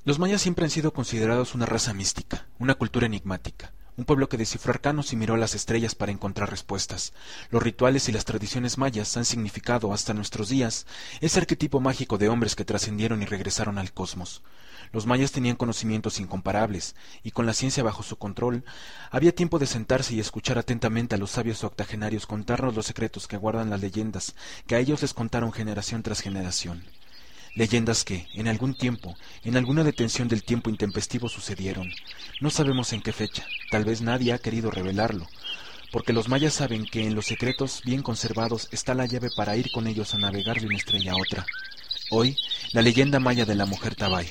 Los mayas siempre han sido considerados una raza mística, una cultura enigmática, un pueblo que descifró arcanos y miró a las estrellas para encontrar respuestas. Los rituales y las tradiciones mayas han significado hasta nuestros días ese arquetipo mágico de hombres que trascendieron y regresaron al cosmos. Los mayas tenían conocimientos incomparables, y con la ciencia bajo su control, había tiempo de sentarse y escuchar atentamente a los sabios octogenarios contarnos los secretos que guardan las leyendas que a ellos les contaron generación tras generación. Leyendas que, en algún tiempo, en alguna detención del tiempo intempestivo sucedieron. No sabemos en qué fecha, tal vez nadie ha querido revelarlo, porque los mayas saben que en los secretos bien conservados está la llave para ir con ellos a navegar de una estrella a otra. Hoy, la leyenda maya de la mujer Tabay.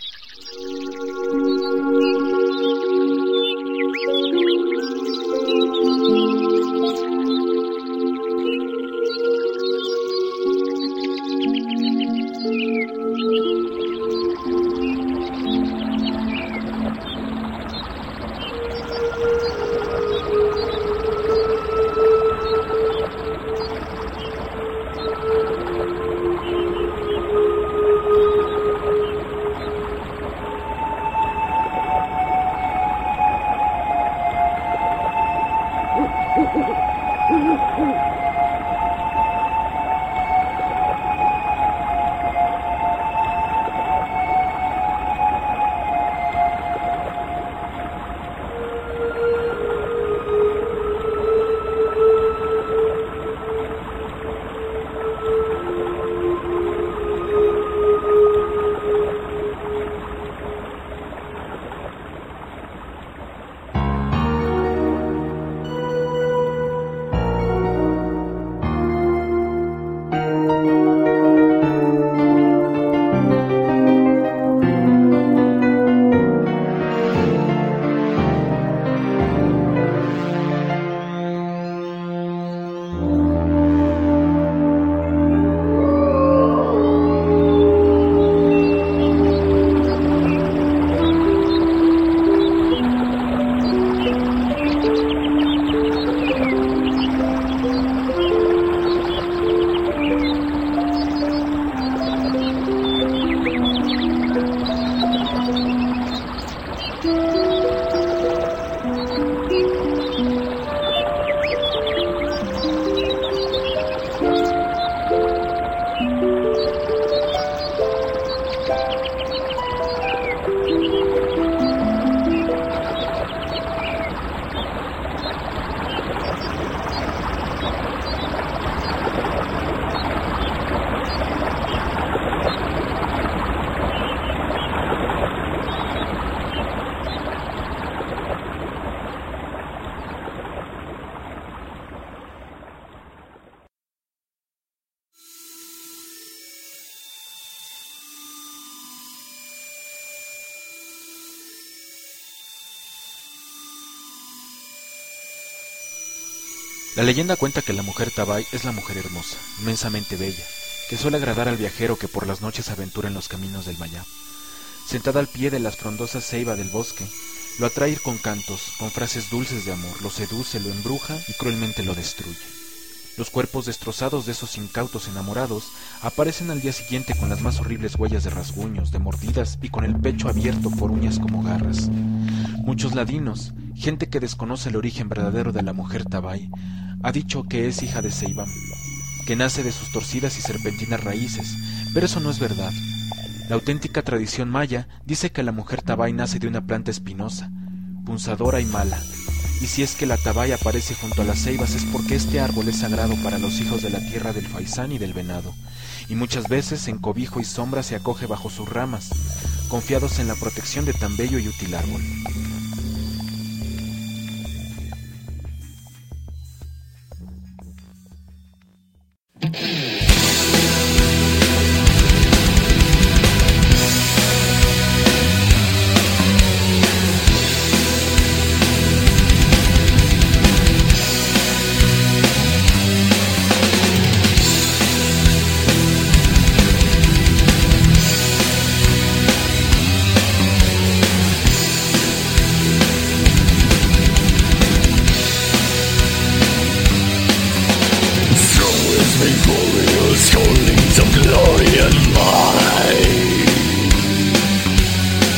La leyenda cuenta que la mujer Tabay es la mujer hermosa, inmensamente bella, que suele agradar al viajero que por las noches aventura en los caminos del Mayab. Sentada al pie de las frondosas ceiba del bosque, lo atrae con cantos, con frases dulces de amor, lo seduce, lo embruja y cruelmente lo destruye. Los cuerpos destrozados de esos incautos enamorados aparecen al día siguiente con las más horribles huellas de rasguños, de mordidas y con el pecho abierto por uñas como garras. Muchos ladinos, gente que desconoce el origen verdadero de la mujer Tabay, ha dicho que es hija de Ceibam, que nace de sus torcidas y serpentinas raíces, pero eso no es verdad. La auténtica tradición maya dice que la mujer Tabay nace de una planta espinosa, punzadora y mala, y si es que la Tabay aparece junto a las ceibas es porque este árbol es sagrado para los hijos de la tierra del faisán y del venado, y muchas veces en cobijo y sombra se acoge bajo sus ramas, confiados en la protección de tan bello y útil árbol.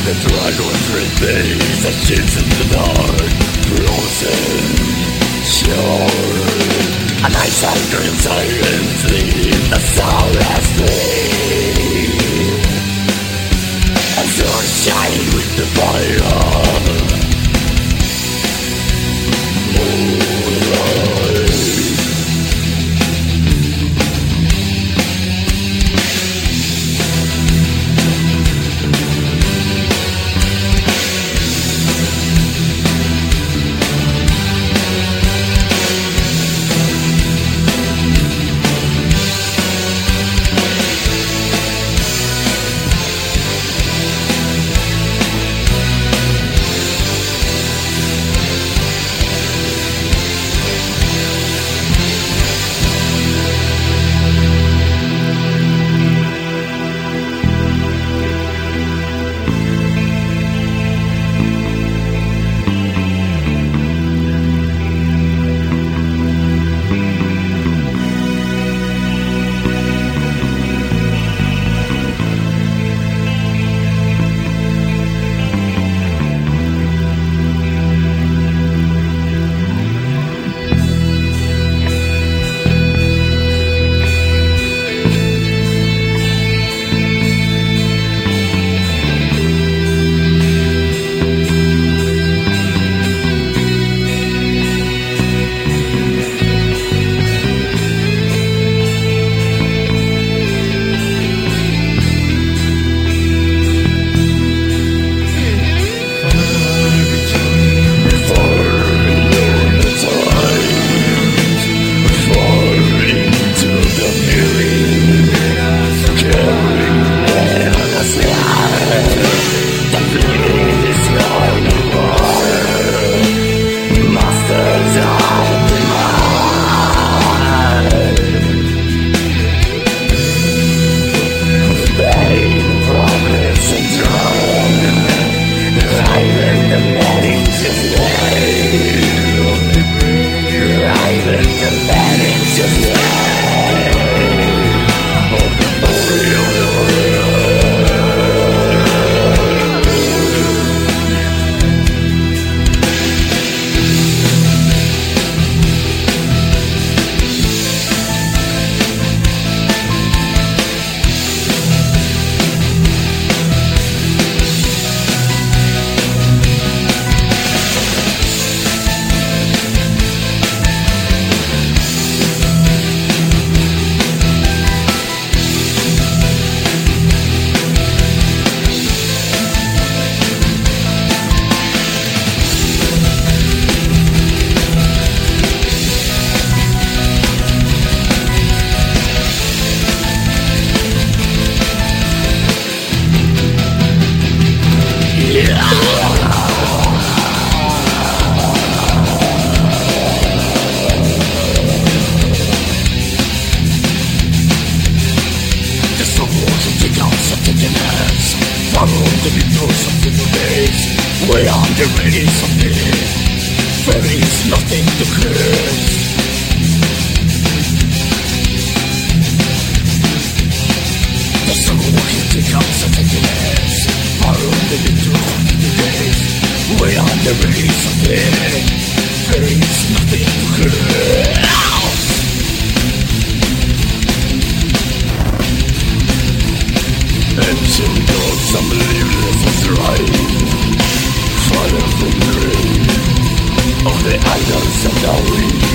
The dragon's remains that shins in the dark, frozen shore. And I scream silently in the soulless sleep. And so shine with the fire. We are the release of it. There is nothing to curse. The soul will take up something follow the little days. We are the release of it. There is nothing to curse. Ancient gods, some believers as right. Follow the dream of the idols of Dawi.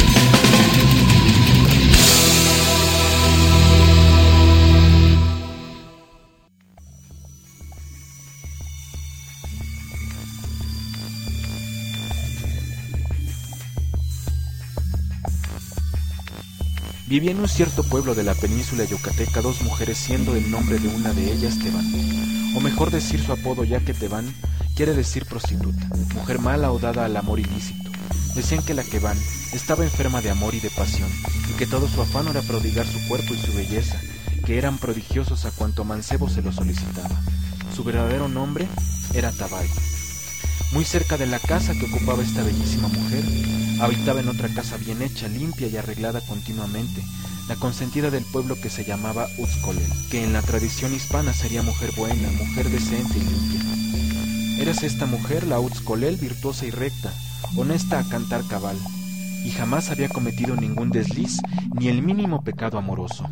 Vivía en un cierto pueblo de la península yucateca dos mujeres, siendo el nombre de una de ellas Tebán, o mejor decir su apodo, ya que Tebán quiere decir prostituta, mujer mala o dada al amor ilícito. Decían que la Tebán estaba enferma de amor y de pasión, y que todo su afán era prodigar su cuerpo y su belleza, que eran prodigiosos a cuanto mancebo se lo solicitaba. Su verdadero nombre era Tabay. Muy cerca de la casa que ocupaba esta bellísima mujer, habitaba en otra casa bien hecha, limpia y arreglada continuamente, la consentida del pueblo que se llamaba Utzcolel, que en la tradición hispana sería mujer buena, mujer decente y limpia. Érase esta mujer, la Utzcolel, virtuosa y recta, honesta a cantar cabal, y jamás había cometido ningún desliz ni el mínimo pecado amoroso.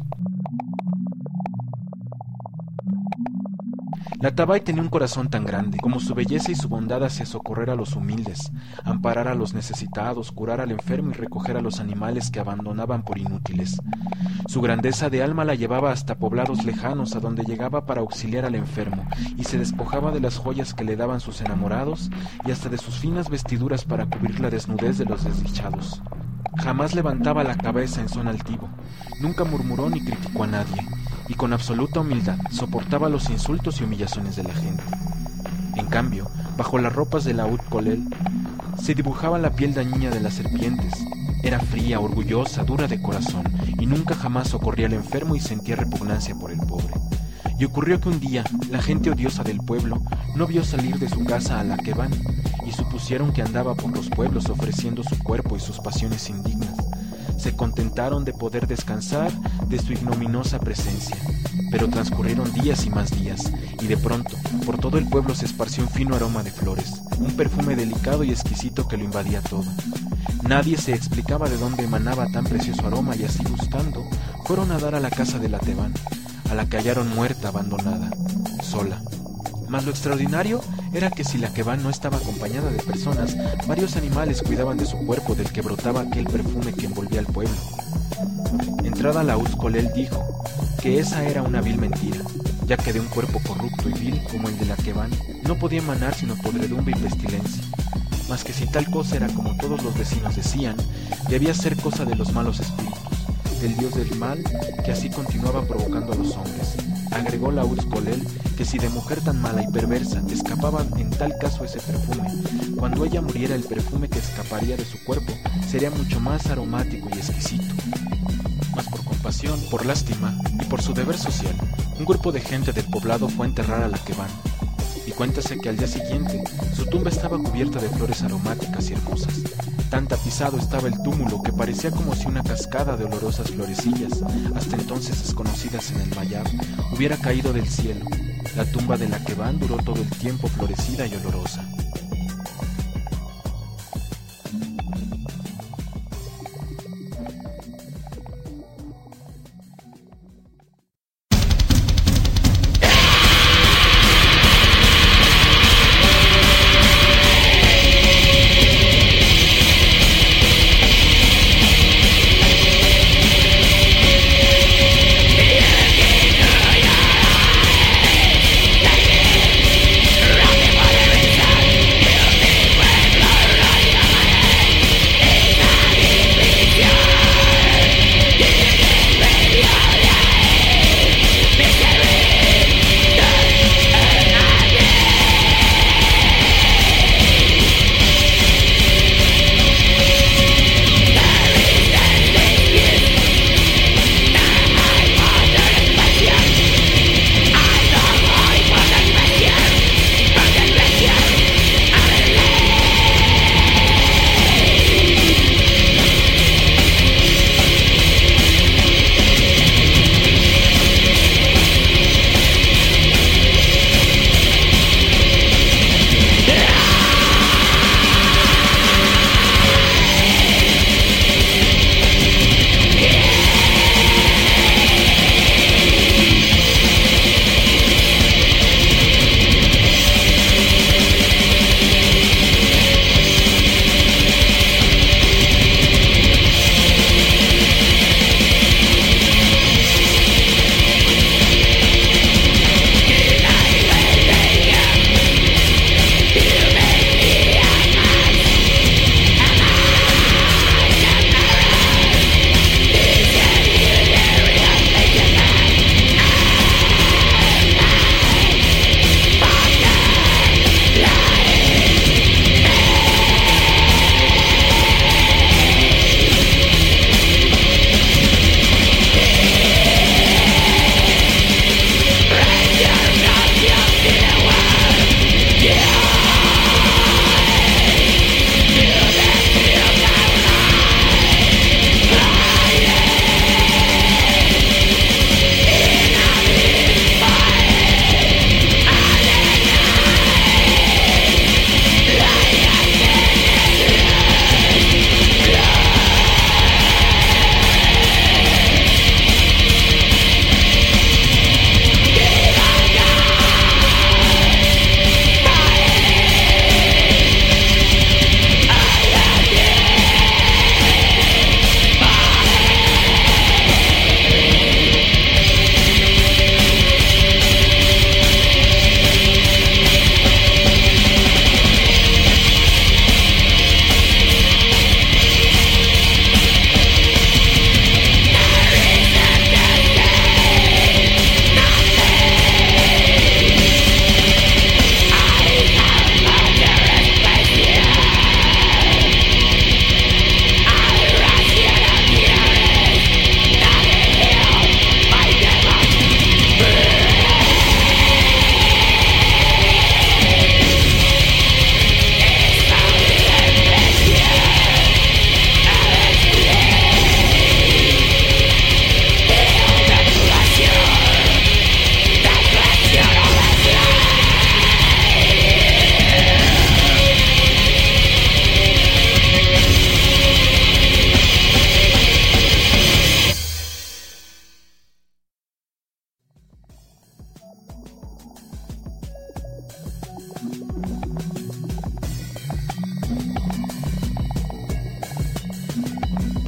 La Tabay tenía un corazón tan grande, como su belleza y su bondad hacia socorrer a los humildes, amparar a los necesitados, curar al enfermo y recoger a los animales que abandonaban por inútiles. Su grandeza de alma la llevaba hasta poblados lejanos, a donde llegaba para auxiliar al enfermo, y se despojaba de las joyas que le daban sus enamorados, y hasta de sus finas vestiduras para cubrir la desnudez de los desdichados. Jamás levantaba la cabeza en son altivo, nunca murmuró ni criticó a nadie, y con absoluta humildad soportaba los insultos y humillaciones de la gente. En cambio, bajo las ropas de la Utzcolel se dibujaba la piel dañina de las serpientes. Era fría, orgullosa, dura de corazón, y nunca jamás socorría al enfermo y sentía repugnancia por el pobre. Y ocurrió que un día la gente odiosa del pueblo no vio salir de su casa a la Kebán, y supusieron que andaba por los pueblos ofreciendo su cuerpo y sus pasiones indignas. Se contentaron de poder descansar de su ignominiosa presencia, pero transcurrieron días y más días, y de pronto, por todo el pueblo se esparció un fino aroma de flores, un perfume delicado y exquisito que lo invadía todo. Nadie se explicaba de dónde emanaba tan precioso aroma, y así buscando, fueron a dar a la casa de la Tebán, a la que hallaron muerta, abandonada, sola. Mas lo extraordinario era que si la Kebán no estaba acompañada de personas, varios animales cuidaban de su cuerpo, del que brotaba aquel perfume que envolvía al pueblo. Entrada la Utzcolel dijo que esa era una vil mentira, ya que de un cuerpo corrupto y vil como el de la Kebán no podía emanar sino podredumbre y pestilencia, mas que si tal cosa era como todos los vecinos decían, debía ser cosa de los malos espíritus, del dios del mal, que así continuaba provocando a los hombres. Agregó la Utzcolel que si de mujer tan mala y perversa escapaba en tal caso ese perfume, cuando ella muriera el perfume que escaparía de su cuerpo sería mucho más aromático y exquisito. Mas por compasión, por lástima y por su deber social, un grupo de gente del poblado fue a enterrar a la Kebán, y cuéntase que al día siguiente su tumba estaba cubierta de flores aromáticas y hermosas. Tan tapizado estaba el túmulo que parecía como si una cascada de olorosas florecillas, hasta entonces desconocidas en el Mayab, hubiera caído del cielo. La tumba de la Kebán duró todo el tiempo florecida y olorosa.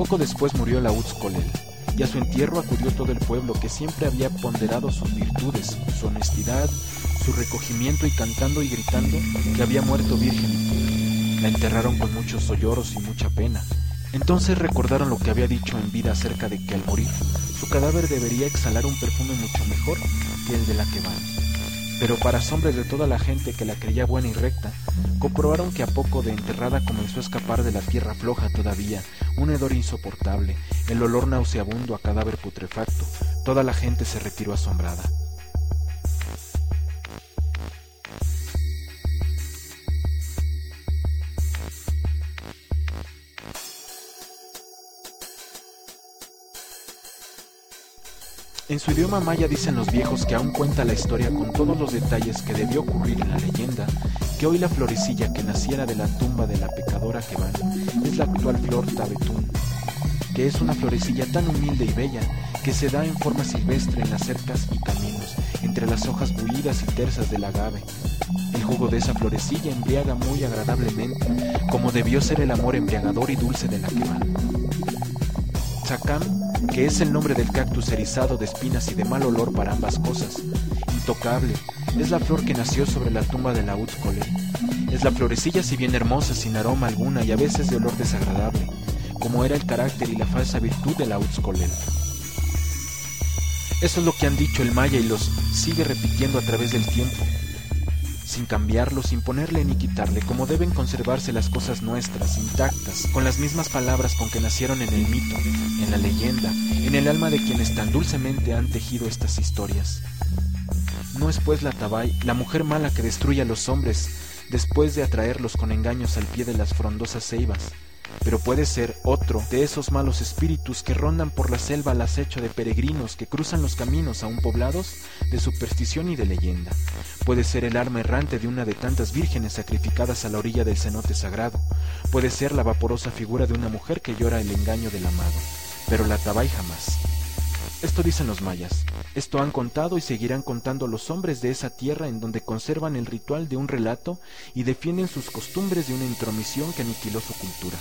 Poco después murió Laútzcolel, y a su entierro acudió todo el pueblo que siempre había ponderado sus virtudes, su honestidad, su recogimiento, y cantando y gritando que había muerto virgen y pura. La enterraron con muchos sollozos y mucha pena. Entonces recordaron lo que había dicho en vida acerca de que al morir su cadáver debería exhalar un perfume mucho mejor que el de la que van. Pero para asombro de toda la gente que la creía buena y recta, comprobaron que a poco de enterrada comenzó a escapar de la tierra floja todavía un hedor insoportable, el olor nauseabundo a cadáver putrefacto. Toda la gente se retiró asombrada. En su idioma maya dicen los viejos que aún cuenta la historia con todos los detalles que debió ocurrir en la leyenda, que hoy la florecilla que naciera de la tumba de la pecadora Keban es la actual flor tabetún, que es una florecilla tan humilde y bella que se da en forma silvestre en las cercas y caminos, entre las hojas bullidas y tersas del agave. El jugo de esa florecilla embriaga muy agradablemente, como debió ser el amor embriagador y dulce de la Keban. Tzakam, que es el nombre del cactus erizado de espinas y de mal olor para ambas cosas. Intocable, es la flor que nació sobre la tumba de Laútzcolel. Es la florecilla si bien hermosa, sin aroma alguna y a veces de olor desagradable, como era el carácter y la falsa virtud de Laútzcolel. Eso es lo que han dicho el maya y los sigue repitiendo a través del tiempo, sin cambiarlo, sin ponerle ni quitarle, como deben conservarse las cosas nuestras, intactas, con las mismas palabras con que nacieron en el mito, en la leyenda, en el alma de quienes tan dulcemente han tejido estas historias. No es pues la Tabay, la mujer mala que destruye a los hombres después de atraerlos con engaños al pie de las frondosas ceibas, pero puede ser otro de esos malos espíritus que rondan por la selva al acecho de peregrinos que cruzan los caminos aún poblados de superstición y de leyenda. Puede ser el alma errante de una de tantas vírgenes sacrificadas a la orilla del cenote sagrado. Puede ser la vaporosa figura de una mujer que llora el engaño del amado, pero la Tabay jamás. Esto dicen los mayas, esto han contado y seguirán contando los hombres de esa tierra en donde conservan el ritual de un relato y defienden sus costumbres de una intromisión que aniquiló su cultura.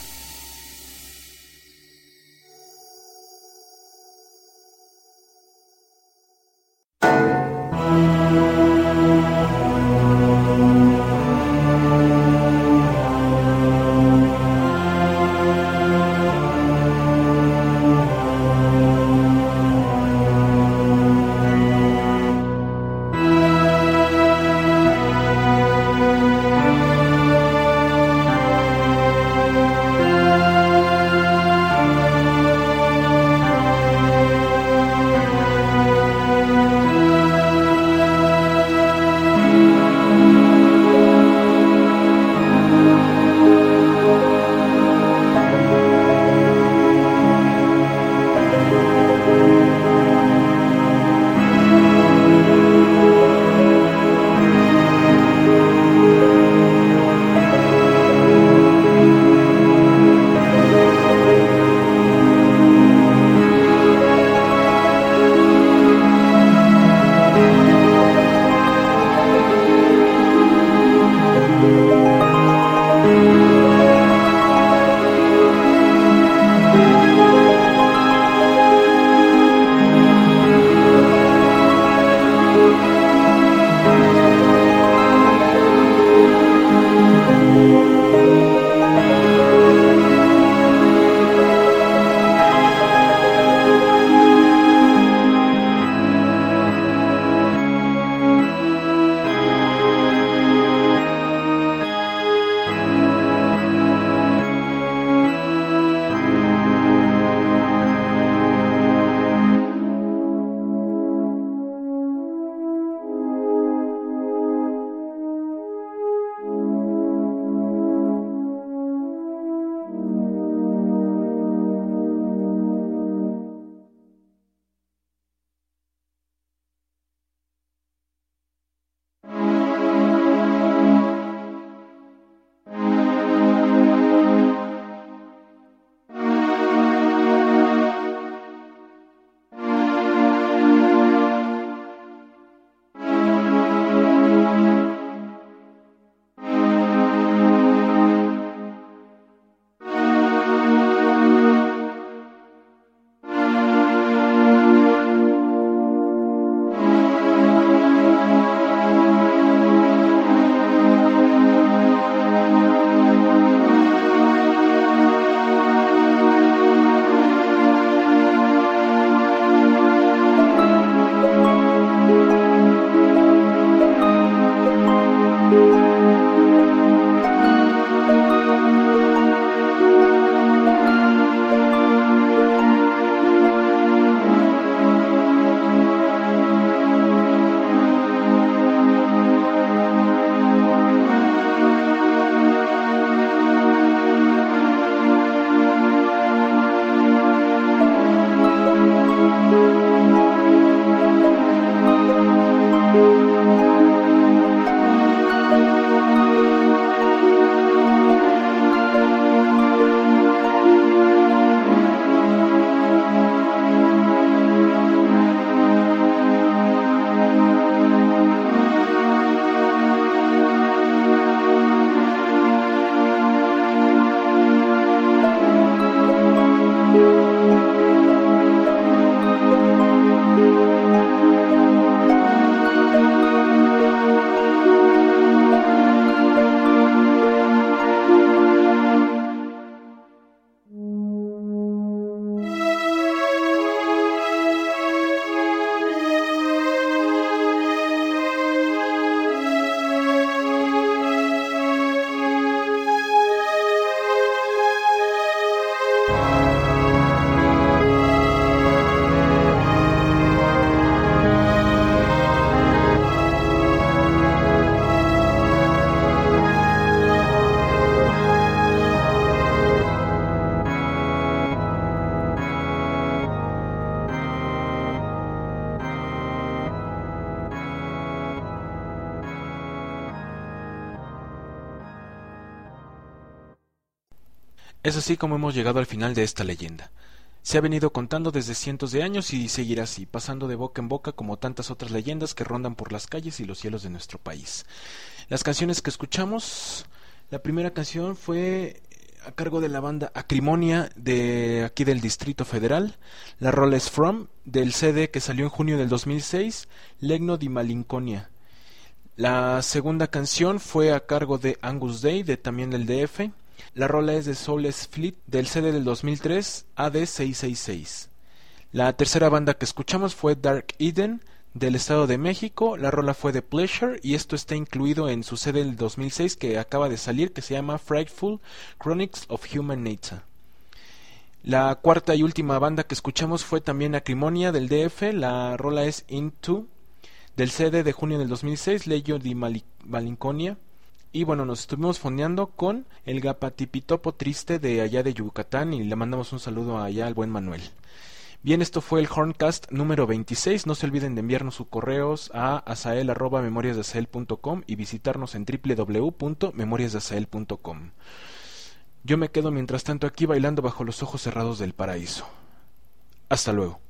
Es así como hemos llegado al final de esta leyenda. Se ha venido contando desde cientos de años y seguirá así, pasando de boca en boca como tantas otras leyendas que rondan por las calles y los cielos de nuestro país. Las canciones que escuchamos, la primera canción fue a cargo de la banda Acrimonia de aquí del Distrito Federal. La rola es From, del CD que salió en junio del 2006, Legno di Malinconia. La segunda canción fue a cargo de Angus Day, también del DF. La rola es de Soulless Fleet, del CD del 2003, AD666. La tercera banda que escuchamos fue Dark Eden, del Estado de México. La rola fue de Pleasure y esto está incluido en su CD del 2006 que acaba de salir, que se llama Frightful Chronicles of Human Nature. La cuarta y última banda que escuchamos fue también Acrimonia, del DF. La rola es Into, del CD de junio del 2006, Legno di Malinconia. Y bueno, nos estuvimos fondeando con el Gapatipitopo Triste de allá de Yucatán y le mandamos un saludo allá al buen Manuel. Bien, esto fue el Horncast número 26. No se olviden de enviarnos sus correos a asael@memoriasdeasael.com y visitarnos en www.memoriasdeasael.com. Yo me quedo mientras tanto aquí bailando bajo los ojos cerrados del paraíso. Hasta luego.